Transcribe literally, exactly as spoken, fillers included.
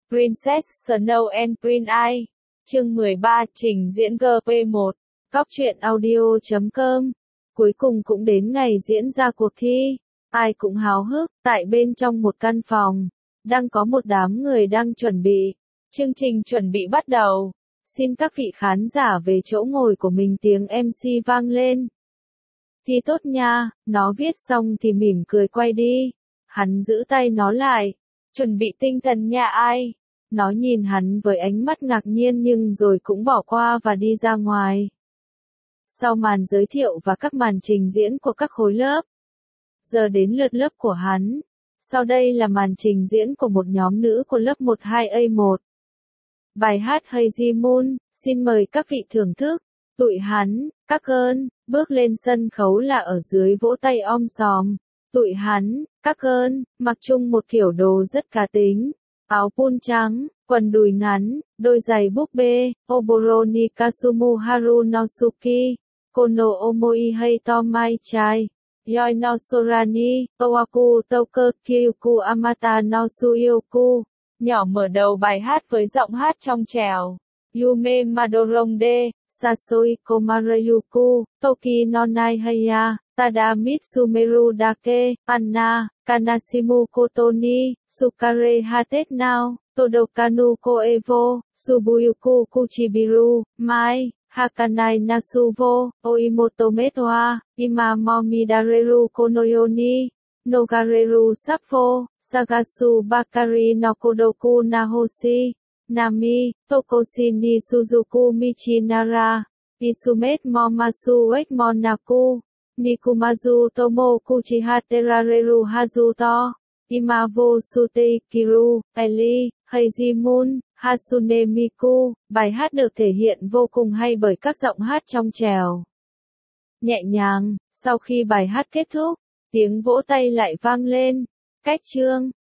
Princess Snow and Prince Ai. Chương mười ba trình diễn G P một. Cóc truyện audio chấm com. Cuối cùng cũng đến ngày diễn ra cuộc thi. Ai cũng háo hức, tại bên trong một căn phòng. Đang có một đám người đang chuẩn bị. Chương trình chuẩn bị bắt đầu. Xin các vị khán giả về chỗ ngồi của mình, tiếng em xê vang lên. Thi tốt nha, nó viết xong thì mỉm cười quay đi. Hắn giữ tay nó lại. Chuẩn bị tinh thần nha ai. Nó nhìn hắn với ánh mắt ngạc nhiên nhưng rồi cũng bỏ qua và đi ra ngoài. Sau màn giới thiệu và các màn trình diễn của các khối lớp, giờ đến lượt lớp của hắn. Sau đây là màn trình diễn của một nhóm nữ của lớp một hai A một. Bài hát Hazy Moon, xin mời các vị thưởng thức. Tụi hắn, các ơn, bước lên sân khấu là ở dưới vỗ tay om sòm. Tụi hắn, các ơn, mặc chung một kiểu đồ rất cá tính. Áo pun trắng, quần đùi ngắn, đôi giày búp bê, Oboro ni Kasumu Haru Nosuki, Kono Omoi hay Tomai Chai, Yoi no Sorani, Owaku Toker Kyuku Amata no Suyoku. Nhỏ mở đầu bài hát với giọng hát trong trẻo. Yume Madoronde, Sasoi Komarayuku, Toki no Nai Haya, Tada Mitsumeru Dake, Anna, Kanashimu Kotoni, Sukare Hatet Now, Todokanu Koevo, Subuyuku Kuchibiru, Mai, Hakanai Nasuvo, Oimoto Metwa, Imamomidareru Konoyoni, Nogareru Sappho, Sagasu Bakari no Kodoku Nahoshi, Nami, Tokoshini Suzuku Michinara, Isumet Momasu Ekmonaku, Nikumazu Tomoku Chihaterareru Hazuto, Imavo Sute Kiru, Eli, Hazy Moon, Hasune Miku. Bài hát được thể hiện vô cùng hay bởi các giọng hát trong trẻo, nhẹ nhàng. Sau khi bài hát kết thúc, tiếng vỗ tay lại vang lên. Cách chương,